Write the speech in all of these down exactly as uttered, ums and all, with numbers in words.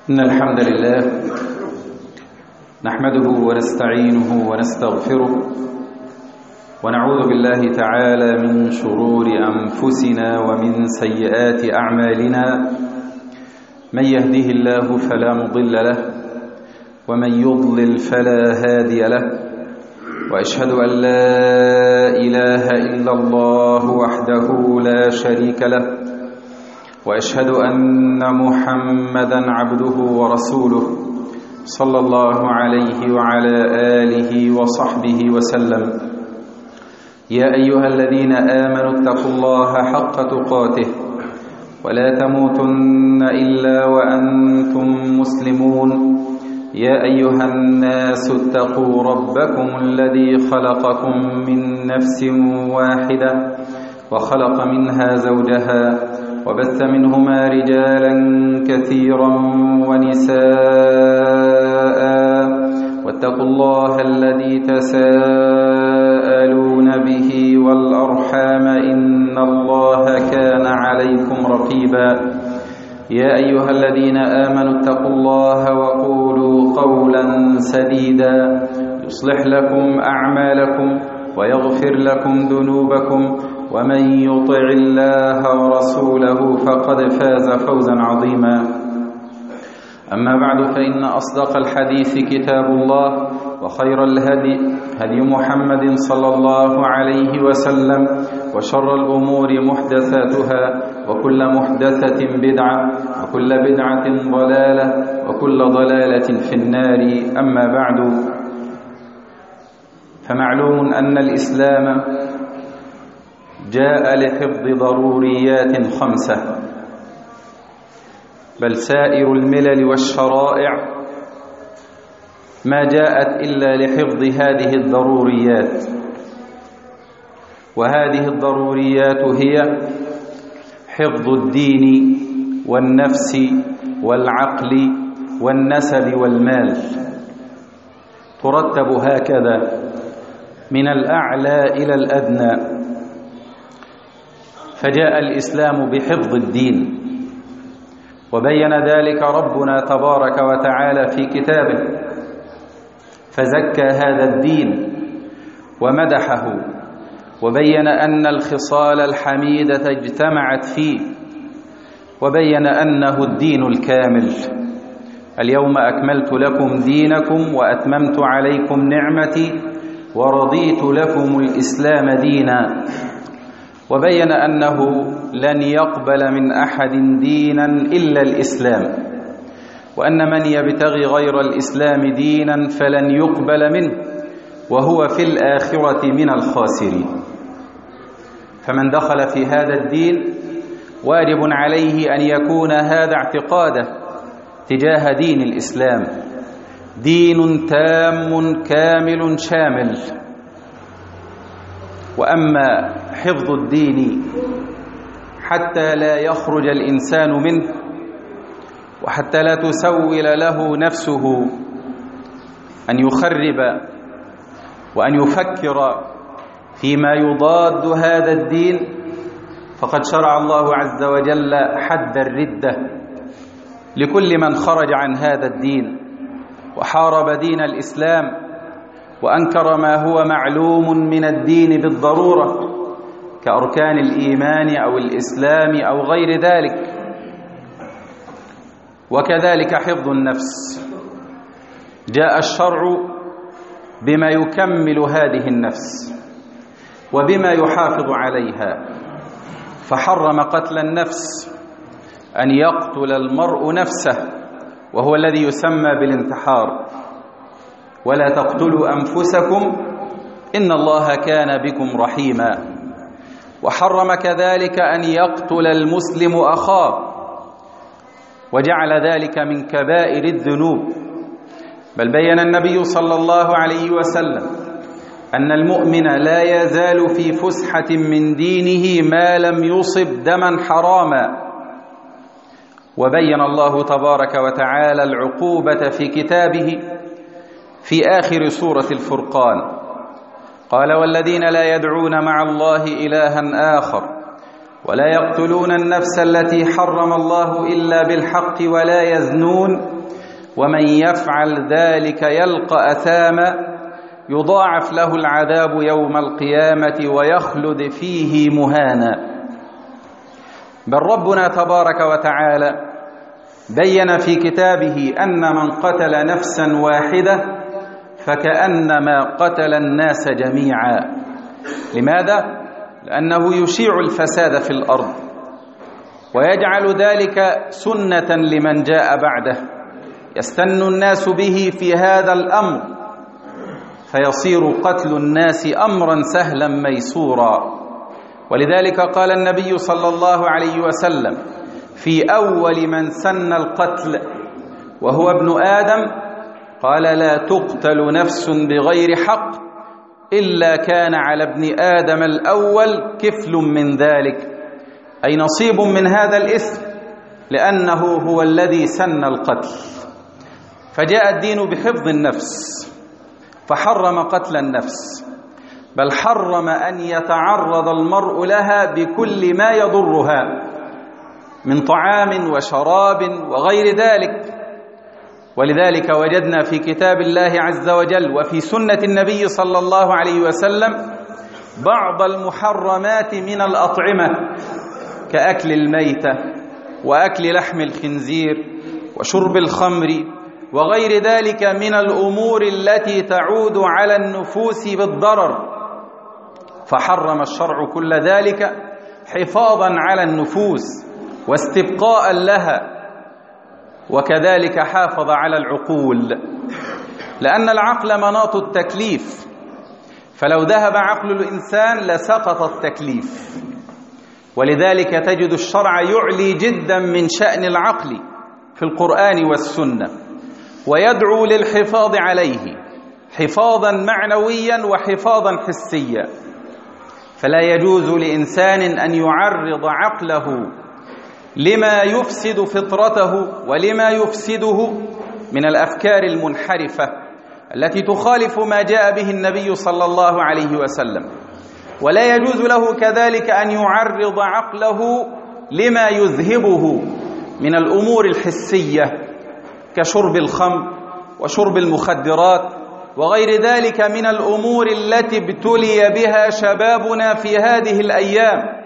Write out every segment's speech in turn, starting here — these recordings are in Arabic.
إن الحمد لله نحمده ونستعينه ونستغفره ونعوذ بالله تعالى من شرور أنفسنا ومن سيئات أعمالنا. من يهده الله فلا مضل له ومن يضلل فلا هادي له، وأشهد أن لا إله إلا الله وحده لا شريك له، وأشهد أن محمدًا عبده ورسوله صلى الله عليه وعلى آله وصحبه وسلم. يا أيها الذين آمنوا اتقوا الله حق تقاته ولا تموتن إلا وأنتم مسلمون. يا أيها الناس اتقوا ربكم الذي خلقكم من نفس واحدة وخلق منها زوجها وبث منهما رجالا كثيرا ونساء، واتقوا الله الذي تساءلون به والأرحام إن الله كان عليكم رقيبا. يا أيها الذين آمنوا اتقوا الله وقولوا قولا سديدا يصلح لكم أعمالكم ويغفر لكم ذنوبكم، ومن يطع الله ورسوله فقد فاز فوزا عظيما. أما بعد، فإن أصدق الحديث كتاب الله، وخير الهدي هدي محمد صلى الله عليه وسلم، وشر الأمور محدثاتها، وكل محدثة بدعة، وكل بدعة ضلالة، وكل ضلالة في النار. أما بعد، فمعلوم أن الإسلام جاء لحفظ ضروريات خمسة، بل سائر الملل والشرائع ما جاءت إلا لحفظ هذه الضروريات. وهذه الضروريات هي حفظ الدين والنفس والعقل والنسب والمال، ترتب هكذا من الأعلى إلى الأدنى. فجاء الإسلام بحفظ الدين، وبين ذلك ربنا تبارك وتعالى في كتابه، فزكى هذا الدين ومدحه، وبين أن الخصال الحميدة اجتمعت فيه، وبين أنه الدين الكامل. اليوم أكملت لكم دينكم وأتممت عليكم نعمتي ورضيت لكم الإسلام دينا. وبين أنه لن يقبل من أحد دينا إلا الإسلام، وأن من يبتغي غير الإسلام دينا فلن يقبل منه وهو في الآخرة من الخاسرين. فمن دخل في هذا الدين واجب عليه أن يكون هذا اعتقاده تجاه دين الإسلام، دين تام كامل شامل. وأما حفظ الدين حتى لا يخرج الإنسان منه، وحتى لا تسول له نفسه أن يخرب وأن يفكر فيما يضاد هذا الدين، فقد شرع الله عز وجل حد الردة لكل من خرج عن هذا الدين وحارب دين الإسلام وأنكر ما هو معلوم من الدين بالضرورة كأركان الإيمان أو الإسلام أو غير ذلك. وكذلك حفظ النفس، جاء الشرع بما يكمل هذه النفس وبما يحافظ عليها، فحرم قتل النفس، أن يقتل المرء نفسه، وهو الذي يسمى بالانتحار. ولا تقتلوا أنفسكم إن الله كان بكم رحيما. وحرم كذلك أن يقتل المسلم أخاه، وجعل ذلك من كبائر الذنوب. بل بين النبي صلى الله عليه وسلم أن المؤمن لا يزال في فسحة من دينه ما لم يصب دما حراما. وبين الله تبارك وتعالى العقوبة في كتابه في آخر سورة الفرقان، قال: والذين لا يدعون مع الله إلها آخر ولا يقتلون النفس التي حرم الله إلا بالحق ولا يزنون ومن يفعل ذلك يلقى أثاما يضاعف له العذاب يوم القيامة ويخلد فيه مهانا. بل ربنا تبارك وتعالى بين في كتابه أن من قتل نفسا واحدة فكأنما قتل الناس جميعا. لماذا؟ لأنه يشيع الفساد في الأرض ويجعل ذلك سنة لمن جاء بعده، يستن الناس به في هذا الأمر فيصير قتل الناس أمرا سهلا ميسورا. ولذلك قال النبي صلى الله عليه وسلم في أول من سن القتل وهو ابن آدم قال: لا تقتل نفس بغير حق إلا كان على ابن آدم الأول كفل من ذلك، أي نصيب من هذا الإثم، لأنه هو الذي سن القتل. فجاء الدين بحفظ النفس فحرم قتل النفس، بل حرم أن يتعرض المرء لها بكل ما يضرها من طعام وشراب وغير ذلك. ولذلك وجدنا في كتاب الله عز وجل وفي سنة النبي صلى الله عليه وسلم بعض المحرمات من الأطعمة كأكل الميتة وأكل لحم الخنزير وشرب الخمر وغير ذلك من الأمور التي تعود على النفوس بالضرر، فحرم الشرع كل ذلك حفاظا على النفوس واستبقاء لها، وكذلك حافظ على العقول، لأن العقل مناط التكليف، فلو ذهب عقل الإنسان لسقط التكليف. ولذلك تجد الشرع يعلي جدا من شأن العقل في القرآن والسنة ويدعو للحفاظ عليه حفاظا معنويا وحفاظا حسيا. فلا يجوز لإنسان أن يعرض عقله لما يفسد فطرته ولما يفسده من الأفكار المنحرفة التي تخالف ما جاء به النبي صلى الله عليه وسلم، ولا يجوز له كذلك أن يعرض عقله لما يذهبه من الأمور الحسية كشرب الخمر وشرب المخدرات وغير ذلك من الأمور التي ابتلي بها شبابنا في هذه الأيام.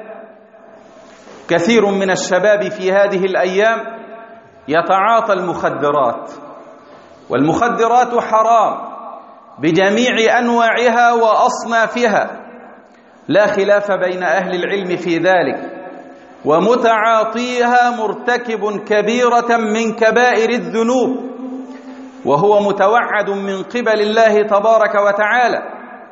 كثير من الشباب في هذه الأيام يتعاطى المخدرات، والمخدرات حرام بجميع أنواعها وأصنافها، لا خلاف بين أهل العلم في ذلك، ومتعاطيها مرتكب كبيرة من كبائر الذنوب، وهو متوعد من قبل الله تبارك وتعالى،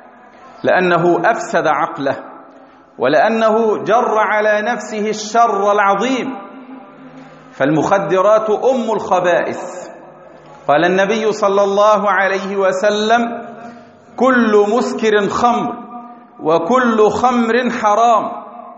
لأنه أفسد عقله ولأنه جر على نفسه الشر العظيم. فالمخدرات أم الخبائث. قال النبي صلى الله عليه وسلم: كل مسكر خمر وكل خمر حرام.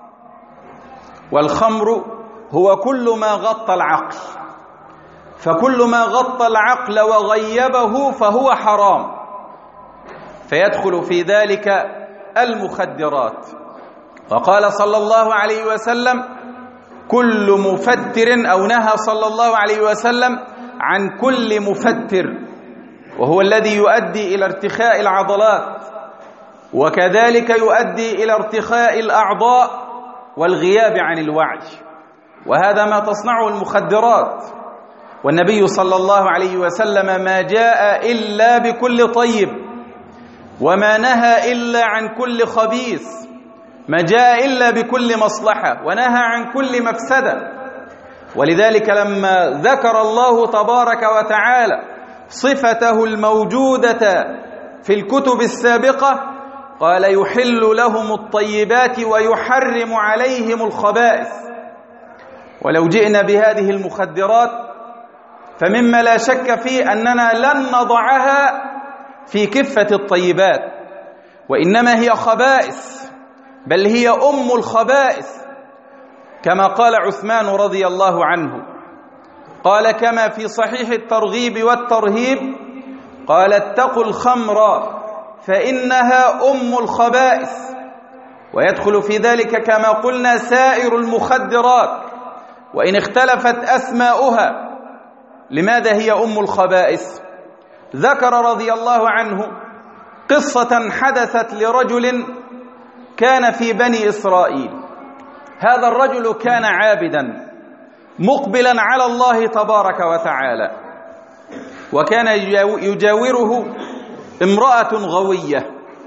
والخمر هو كل ما غطى العقل، فكل ما غطى العقل وغيبه فهو حرام، فيدخل في ذلك المخدرات. وقال صلى الله عليه وسلم: كل مفتر، أو نهى صلى الله عليه وسلم عن كل مفتر، وهو الذي يؤدي إلى ارتخاء العضلات، وكذلك يؤدي إلى ارتخاء الأعضاء والغياب عن الوعي، وهذا ما تصنعه المخدرات. والنبي صلى الله عليه وسلم ما جاء إلا بكل طيب، وما نهى إلا عن كل خبيث، ما جاء إلا بكل مصلحة ونهى عن كل مفسدة. ولذلك لما ذكر الله تبارك وتعالى صفته الموجودة في الكتب السابقة قال: يحل لهم الطيبات ويحرم عليهم الخبائث. ولو جئنا بهذه المخدرات فمما لا شك فيه أننا لن نضعها في كفة الطيبات، وإنما هي خبائث، بل هي أم الخبائث، كما قال عثمان رضي الله عنه، قال كما في صحيح الترغيب والترهيب، قال: اتقوا الخمر فإنها أم الخبائث. ويدخل في ذلك كما قلنا سائر المخدرات وإن اختلفت أسماؤها، لماذا هي أم الخبائث؟ ذكر رضي الله عنه قصة حدثت لرجل كان في بني إسرائيل. هذا الرجل كان عابدا مقبلا على الله تبارك وتعالى، وكان يجاوره امرأة غوية،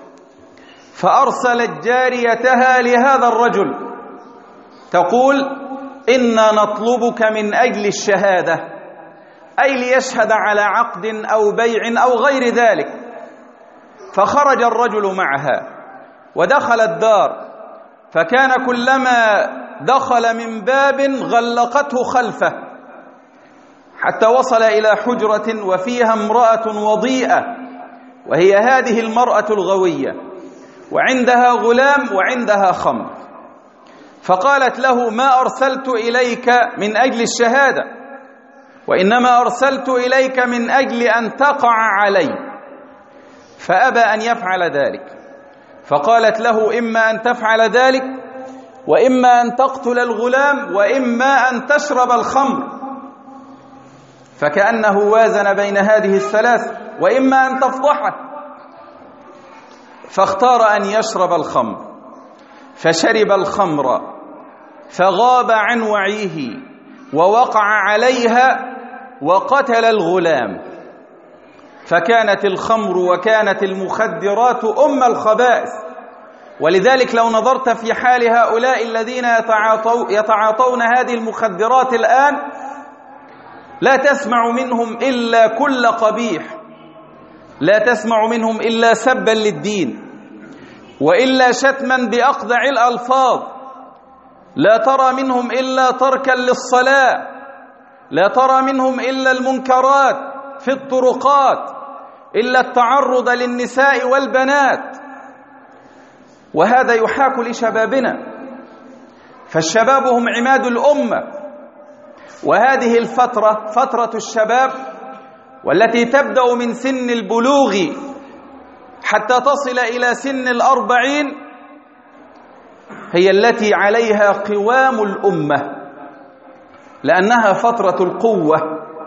فأرسلت جاريتها لهذا الرجل تقول: إنا نطلبك من أجل الشهادة، أي ليشهد على عقد أو بيع أو غير ذلك. فخرج الرجل معها ودخل الدار، فكان كلما دخل من باب غلقته خلفه حتى وصل إلى حجرة وفيها امرأة وضيئة، وهي هذه المرأة الغوية، وعندها غلام وعندها خمر. فقالت له: ما أرسلت إليك من أجل الشهادة، وإنما أرسلت إليك من أجل أن تقع علي. فأبى أن يفعل ذلك، فقالت له: إما أن تفعل ذلك، وإما أن تقتل الغلام، وإما أن تشرب الخمر. فكأنه وازن بين هذه الثلاث، وإما أن تفضحه، فاختار أن يشرب الخمر، فشرب الخمر فغاب عن وعيه ووقع عليها وقتل الغلام. فكانت الخمر وكانت المخدرات أم الخبائث. ولذلك لو نظرت في حال هؤلاء الذين يتعاطو يتعاطون هذه المخدرات الآن لا تسمع منهم إلا كل قبيح، لا تسمع منهم إلا سبا للدين، وإلا شتما بأقذع الألفاظ، لا ترى منهم إلا تركا للصلاة، لا ترى منهم إلا المنكرات في الطرقات، إلا التعرض للنساء والبنات. وهذا يحاك لشبابنا، فالشباب هم عماد الأمة، وهذه الفترة فترة الشباب والتي تبدأ من سن البلوغ حتى تصل إلى سن الأربعين هي التي عليها قوام الأمة، لأنها فترة القوة.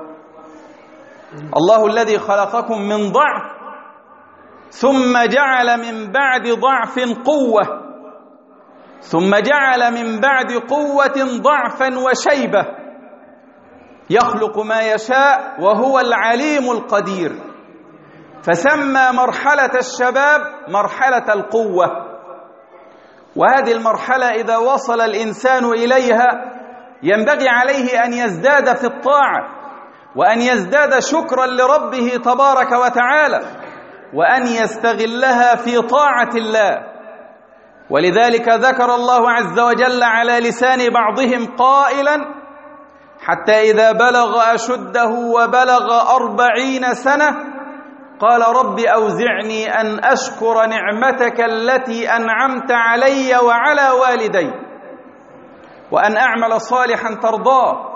الله الذي خلقكم من ضعف ثم جعل من بعد ضعف قوة، ثم جعل من بعد قوة ضعفا وشيبة، يخلق ما يشاء وهو العليم القدير. فسمى مرحلة الشباب مرحلة القوة. وهذه المرحلة إذا وصل الإنسان إليها ينبغي عليه أن يزداد في الطاعة، وأن يزداد شكرا لربه تبارك وتعالى، وأن يستغلها في طاعة الله. ولذلك ذكر الله عز وجل على لسان بعضهم قائلا: حتى إذا بلغ أشده وبلغ أربعين سنة قال: رب أوزعني أن أشكر نعمتك التي أنعمت علي وعلى والدي وأن أعمل صالحا ترضاه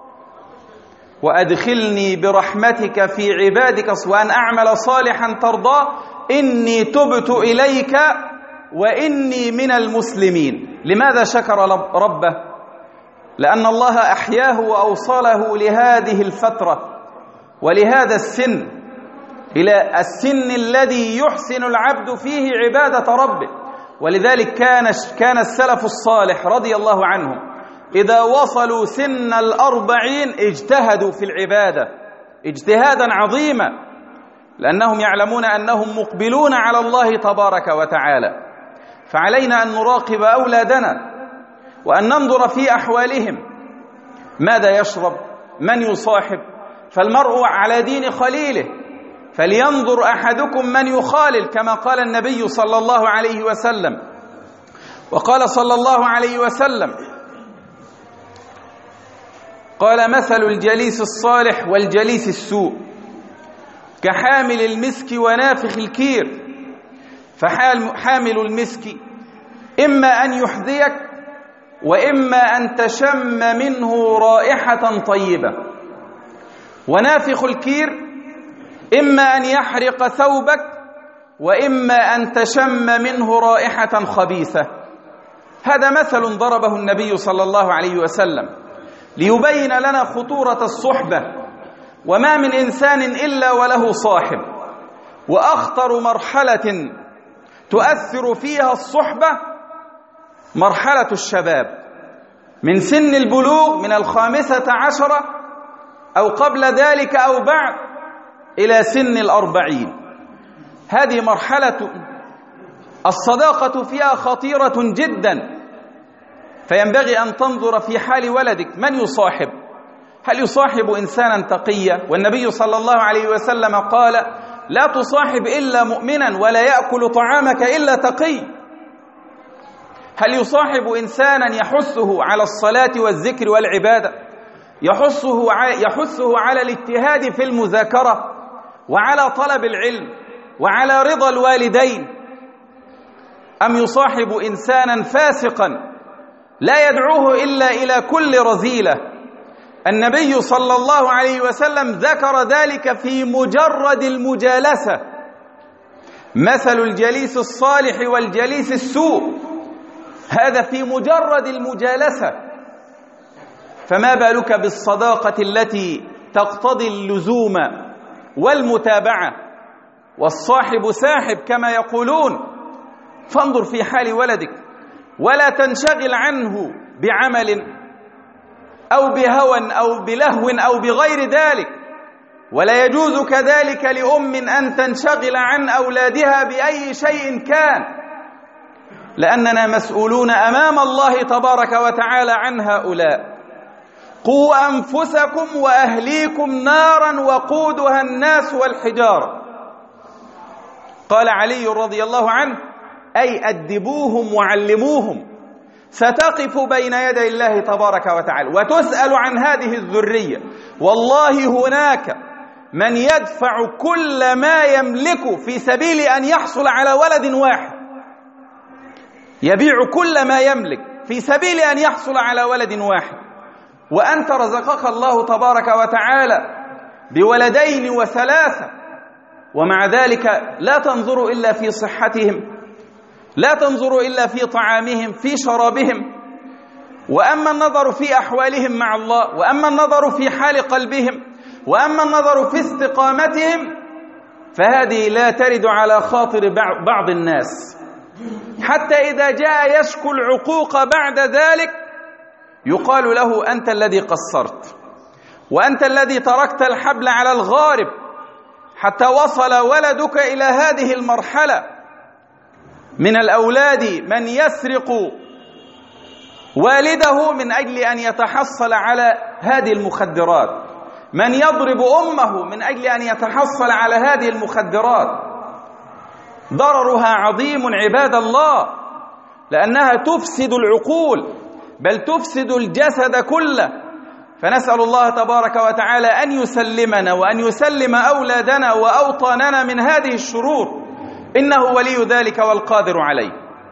وأدخلني برحمتك في عبادك وأن أعمل صالحا ترضاه إني تبت إليك وإني من المسلمين. لماذا شكر ربه؟ لأن الله أحياه وأوصله لهذه الفترة ولهذا السن، إلى السن الذي يحسن العبد فيه عبادة ربه. ولذلك كان كان السلف الصالح رضي الله عنهم إذا وصلوا سن الأربعين اجتهدوا في العبادة اجتهادا عظيما، لأنهم يعلمون أنهم مقبلون على الله تبارك وتعالى. فعلينا أن نراقب أولادنا وأن ننظر في أحوالهم، ماذا يشرب، من يصاحب، فالمرء على دين خليله، فلينظر أحدكم من يخالل، كما قال النبي صلى الله عليه وسلم. وقال صلى الله عليه وسلم: قال: مثل الجليس الصالح والجليس السوء كحامل المسك ونافخ الكير. فحامل المسك إما أن يحذيك وإما أن تشم منه رائحة طيبة، ونافخ الكير إما أن يحرق ثوبك وإما أن تشم منه رائحة خبيثة. هذا مثل ضربه النبي صلى الله عليه وسلم ليبين لنا خطورة الصحبة وما من إنسان إلا وله صاحب، وأخطر مرحلة تؤثر فيها الصحبة مرحلة الشباب، من سن البلوغ من الخامسة عشرة أو قبل ذلك أو بعد إلى سن الأربعين. هذه مرحلة الصداقة فيها خطيرة جدا، فينبغي أن تنظر في حال ولدك من يصاحب. هل يصاحب إنسانا تقيا؟ والنبي صلى الله عليه وسلم قال: لا تصاحب إلا مؤمنا ولا يأكل طعامك إلا تقي. هل يصاحب إنسانا يحثه على الصلاة والذكر والعبادة، يحثه يحثه على الاجتهاد في المذاكرة وعلى طلب العلم وعلى رضا الوالدين، أم يصاحب إنسانا فاسقا لا يدعوه إلا إلى كل رذيلة؟ النبي صلى الله عليه وسلم ذكر ذلك في مجرد المجالسة: مثل الجليس الصالح والجليس السوء. هذا في مجرد المجالسة، فما بالك بالصداقة التي تقتضي اللزوم والمتابعة؟ والصاحب ساحب كما يقولون. فانظر في حال ولدك ولا تنشغل عنه بعمل أو بهوى أو بلهو أو بغير ذلك، ولا يجوز كذلك لأم أن تنشغل عن أولادها بأي شيء كان، لأننا مسؤولون أمام الله تبارك وتعالى عن هؤلاء. قوا أنفسكم وأهليكم نارا وقودها الناس والحجارة. قال علي رضي الله عنه: أي أدبوهم وعلموهم، ستقف بين يدي الله تبارك وتعالى وتسأل عن هذه الذرية. والله هناك من يدفع كل ما يملك في سبيل أن يحصل على ولد واحد، يبيع كل ما يملك في سبيل أن يحصل على ولد واحد، وأنت رزقك الله تبارك وتعالى بولدين وثلاثة، ومع ذلك لا تنظر إلا في صحتهم، لا تنظر إلا في طعامهم، في شرابهم. وأما النظر في أحوالهم مع الله، وأما النظر في حال قلبهم، وأما النظر في استقامتهم، فهذه لا ترد على خاطر بعض الناس، حتى إذا جاء يشكو العقوق بعد ذلك يقال له: أنت الذي قصرت، وأنت الذي تركت الحبل على الغارب حتى وصل ولدك إلى هذه المرحلة. من الأولاد من يسرق والده من أجل أن يتحصل على هذه المخدرات، من يضرب أمه من أجل أن يتحصل على هذه المخدرات. ضررها عظيم عباد الله، لأنها تفسد العقول، بل تفسد الجسد كله. فنسأل الله تبارك وتعالى أن يسلمنا وأن يسلم أولادنا وأوطاننا من هذه الشرور، إنه ولي ذلك والقادر عليه.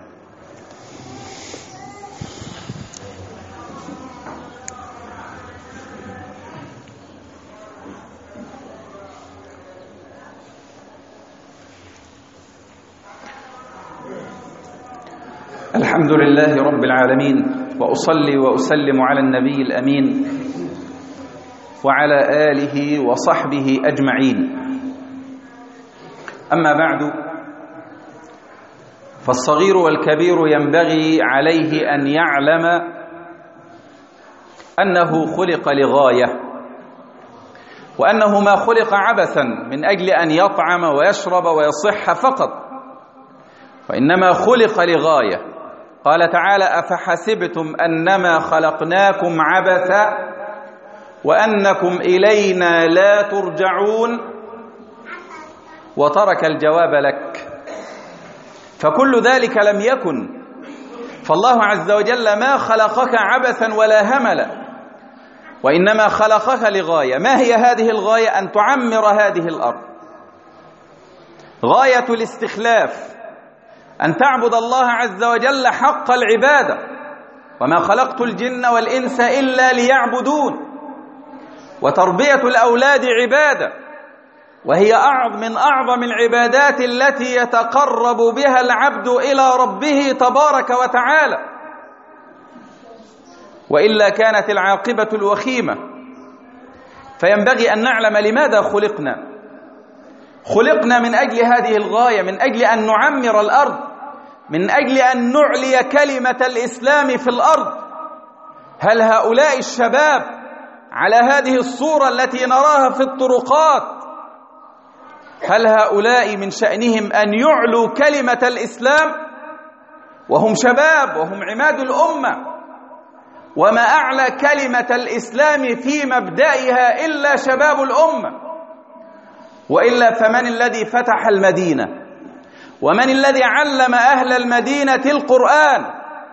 الحمد لله رب العالمين، وأصلي وأسلم على النبي الأمين وعلى آله وصحبه أجمعين. أما بعد، فالصغير والكبير ينبغي عليه أن يعلم أنه خلق لغاية، وأنه ما خلق عبثا من أجل أن يطعم ويشرب ويصح فقط، وإنما خلق لغاية. قال تعالى: أفحسبتم أنما خلقناكم عبثا وأنكم إلينا لا ترجعون، وترك الجواب لك. فكل ذلك لم يكن، فالله عز وجل ما خلقك عبثا ولا هملا، وإنما خلقك لغاية. ما هي هذه الغاية؟ أن تعمر هذه الأرض، غاية الاستخلاف، أن تعبد الله عز وجل حق العبادة. وما خلقت الجن والإنس إلا ليعبدون. وتربية الأولاد عبادة، وهي أعظم من أعظم العبادات التي يتقرب بها العبد إلى ربه تبارك وتعالى، وإلا كانت العاقبة الوخيمة. فينبغي أن نعلم لماذا خلقنا. خلقنا من أجل هذه الغاية، من أجل أن نعمر الأرض، من أجل أن نعلي كلمة الإسلام في الأرض. هل هؤلاء الشباب على هذه الصورة التي نراها في الطرقات، هل هؤلاء من شأنهم أن يعلوا كلمة الإسلام؟ وهم شباب وهم عماد الأمة، وما أعلى كلمة الإسلام في مبدئها إلا شباب الأمة. وإلا فمن الذي فتح المدينة؟ ومن الذي علم أهل المدينة القرآن؟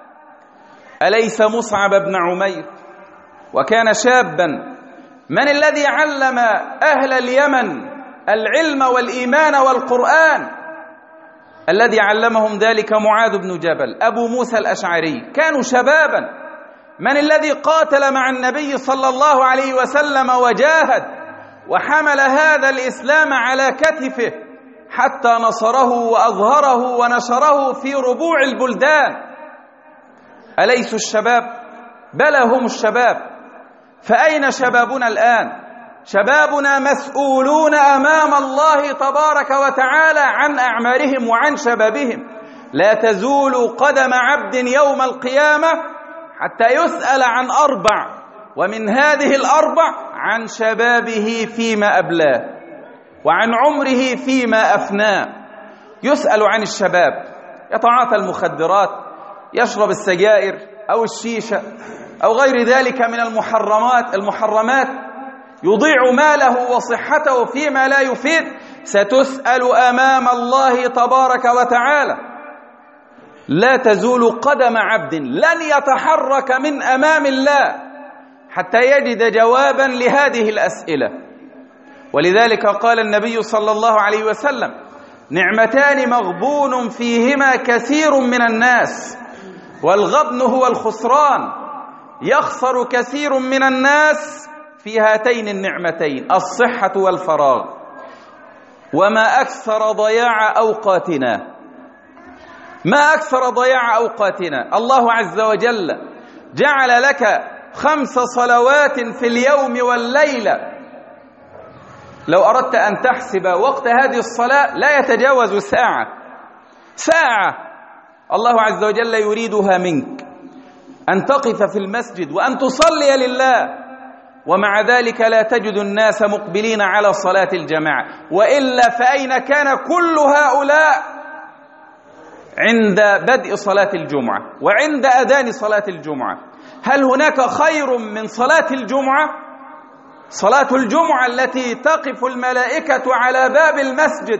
أليس مصعب بن عمير؟ وكان شابا. من الذي علم أهل اليمن العلم والإيمان والقرآن؟ الذي علمهم ذلك معاذ بن جبل، أبو موسى الأشعري، كانوا شبابا. من الذي قاتل مع النبي صلى الله عليه وسلم وجاهد وحمل هذا الإسلام على كتفه حتى نصره وأظهره ونشره في ربوع البلدان؟ أليسوا الشباب؟ بلى هم الشباب. فأين شبابنا الآن؟ شبابنا مسؤولون أمام الله تبارك وتعالى عن أعمارهم وعن شبابهم. لا تزول قدم عبد يوم القيامة حتى يسأل عن أربع، ومن هذه الأربع عن شبابه فيما أبلاه وعن عمره فيما أفناه. يسأل عن الشباب، يتعاطى المخدرات، يشرب السجائر أو الشيشة أو غير ذلك من المحرمات المحرمات يضيع ماله وصحته فيما لا يفيد. ستسأل أمام الله تبارك وتعالى. لا تزول قدم عبد، لن يتحرك من أمام الله حتى يجد جوابا لهذه الأسئلة. ولذلك قال النبي صلى الله عليه وسلم: نعمتان مغبون فيهما كثير من الناس، والغبن هو الخسران. يخسر كثير من الناس في هاتين النعمتين، الصحة والفراغ. وما أكثر ضياع أوقاتنا، ما أكثر ضياع أوقاتنا. الله عز وجل جعل لك خمس صلوات في اليوم والليلة. لو أردت أن تحسب وقت هذه الصلاة لا يتجاوز ساعة. ساعة الله عز وجل يريدها منك، أن تقف في المسجد وأن تصلي لله، ومع ذلك لا تجد الناس مقبلين على صلاة الجماعة. وإلا فأين كان كل هؤلاء عند بدء صلاة الجمعة وعند أذان صلاة الجمعة؟ هل هناك خير من صلاة الجمعة؟ صلاة الجمعة التي تقف الملائكة على باب المسجد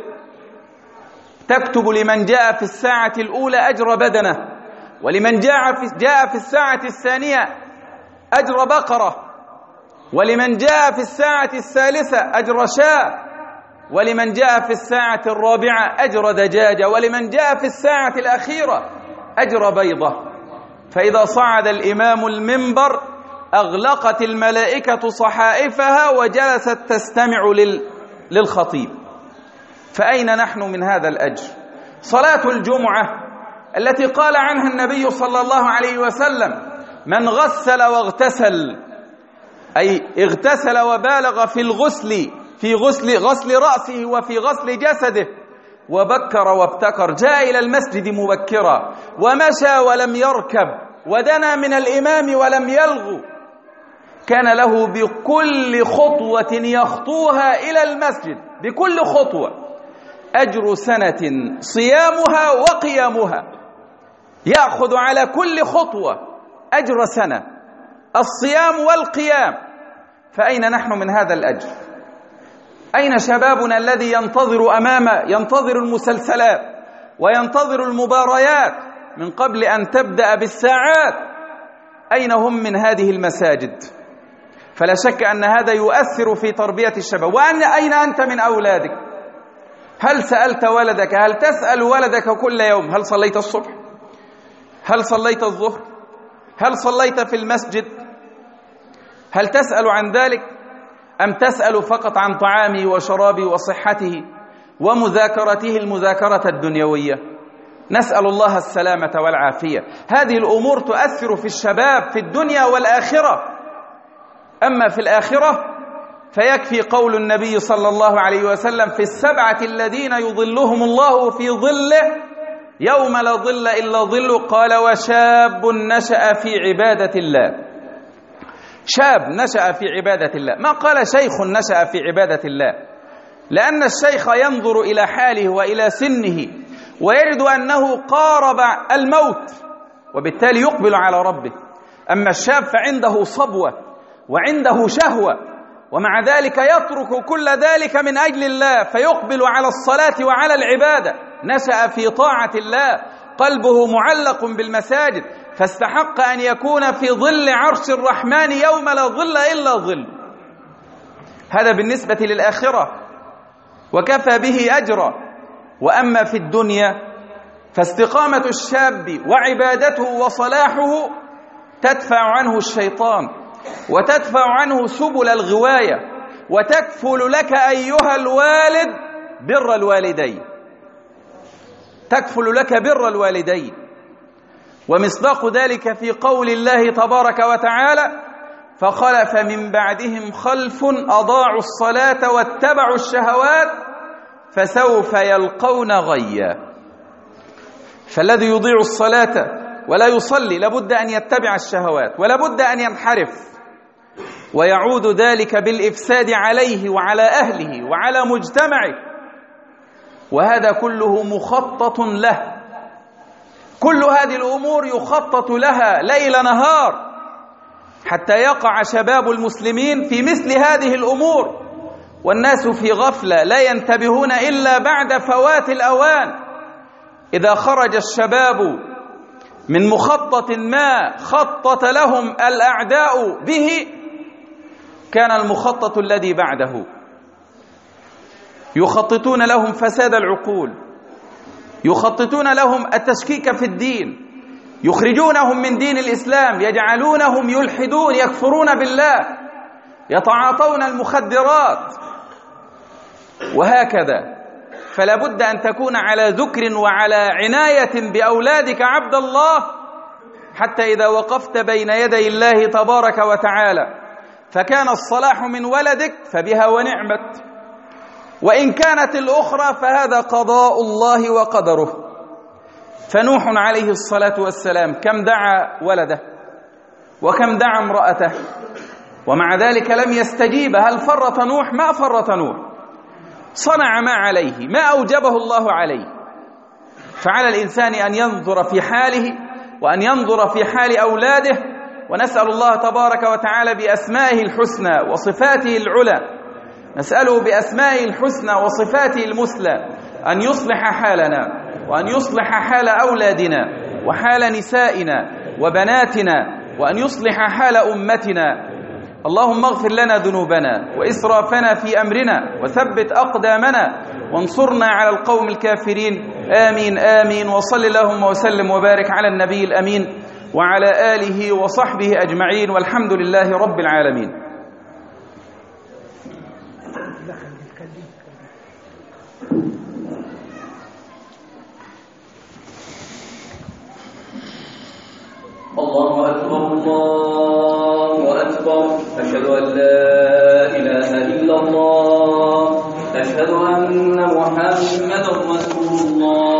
تكتب لمن جاء في الساعة الأولى أجر بدنه، ولمن جاء في, جاء في الساعة الثانية أجر بقرة، ولمن جاء في الساعة الثالثة أجر شاة، ولمن جاء في الساعة الرابعة أجر دجاجة، ولمن جاء في الساعة الأخيرة أجر بيضة. فإذا صعد الإمام المنبر أغلقت الملائكة صحائفها وجلست تستمع لل... للخطيب. فأين نحن من هذا الأجر؟ صلاة الجمعة التي قال عنها النبي صلى الله عليه وسلم: من غسل واغتسل، أي اغتسل وبالغ في الغسل، في غسل غسل رأسه وفي غسل جسده، وبكر وابتكر، جاء إلى المسجد مبكرا ومشى ولم يركب ودنا من الإمام ولم يلغو، كان له بكل خطوة يخطوها إلى المسجد، بكل خطوة أجر سنة صيامها وقيامها. يأخذ على كل خطوة أجر سنة، الصيام والقيام. فأين نحن من هذا الأجر؟ أين شبابنا الذي ينتظر أمامه، ينتظر المسلسلات وينتظر المباريات من قبل أن تبدأ بالساعات؟ أين هم من هذه المساجد؟ فلا شك أن هذا يؤثر في تربية الشباب. وأن أين أنت من أولادك؟ هل سألت ولدك؟ هل تسأل ولدك كل يوم: هل صليت الصبح؟ هل صليت الظهر؟ هل صليت في المسجد؟ هل تسأل عن ذلك؟ أم تسأل فقط عن طعامه وشرابه وصحته ومذاكرته المذاكرة الدنيوية؟ نسأل الله السلامة والعافية. هذه الأمور تؤثر في الشباب في الدنيا والآخرة. أما في الآخرة فيكفي قول النبي صلى الله عليه وسلم في السبعة الذين يظلهم الله في ظله يوم لا ظل إلا ظله، قال وشاب نشأ في عبادة الله. شاب نشأ في عبادة الله، ما قال شيخ نشأ في عبادة الله، لأن الشيخ ينظر إلى حاله وإلى سنه ويجد أنه قارب الموت وبالتالي يقبل على ربه. أما الشاب فعنده صبوة وعنده شهوة، ومع ذلك يترك كل ذلك من أجل الله فيقبل على الصلاة وعلى العبادة. نشأ في طاعة الله، قلبه معلق بالمساجد، فاستحق أن يكون في ظل عرش الرحمن يوم لا ظل إلا ظل. هذا بالنسبة للآخرة وكفى به أجرا. وأما في الدنيا فاستقامة الشاب وعبادته وصلاحه تدفع عنه الشيطان وتدفع عنه سبل الغواية، وتكفل لك أيها الوالد بر الوالدين، تكفل لك بر الوالدين. ومصداق ذلك في قول الله تبارك وتعالى فخلف من بعدهم خلف أضاعوا الصلاة واتبعوا الشهوات فسوف يلقون غيا. فالذي يضيع الصلاة ولا يصلي لابد أن يتبع الشهوات ولابد أن ينحرف، ويعود ذلك بالإفساد عليه وعلى أهله وعلى مجتمعه، وهذا كله مخطط له. كل هذه الأمور يخطط لها ليل نهار حتى يقع شباب المسلمين في مثل هذه الأمور، والناس في غفلة لا ينتبهون إلا بعد فوات الأوان. إذا خرج الشباب من مخطط ما خطط لهم الأعداء به كان المخطط الذي بعده. يخططون لهم فساد العقول، يخططون لهم التشكيك في الدين، يخرجونهم من دين الإسلام، يجعلونهم يلحدون يكفرون بالله، يتعاطون المخدرات، وهكذا. فلا بد أن تكون على ذكر وعلى عناية بأولادك عبد الله، حتى إذا وقفت بين يدي الله تبارك وتعالى فكان الصلاح من ولدك فبها ونعمت، وإن كانت الأخرى فهذا قضاء الله وقدره. فنوح عليه الصلاة والسلام كم دعا ولده وكم دعا امرأته ومع ذلك لم يستجيب. هل فرط نوح؟ ما فرط نوح، صنع ما عليه، ما أوجبه الله عليه. فعلى الإنسان أن ينظر في حاله وأن ينظر في حال أولاده، ونسأل الله تبارك وتعالى بأسمائه الحسنى وصفاته العلى، نسأله بأسمائه الحسنى وصفاته المثلى أن يصلح حالنا وأن يصلح حال أولادنا وحال نسائنا وبناتنا وأن يصلح حال أمتنا. اللهم اغفر لنا ذنوبنا وإسرافنا في أمرنا وثبت أقدامنا وانصرنا على القوم الكافرين. آمين آمين. وصل اللهم وسلم وبارك على النبي الأمين وعلى آله وصحبه أجمعين، والحمد لله رب العالمين. الله أكبر الله أكبر، أشهد أن لا إله إلا الله، أشهد أن محمدا رسول الله.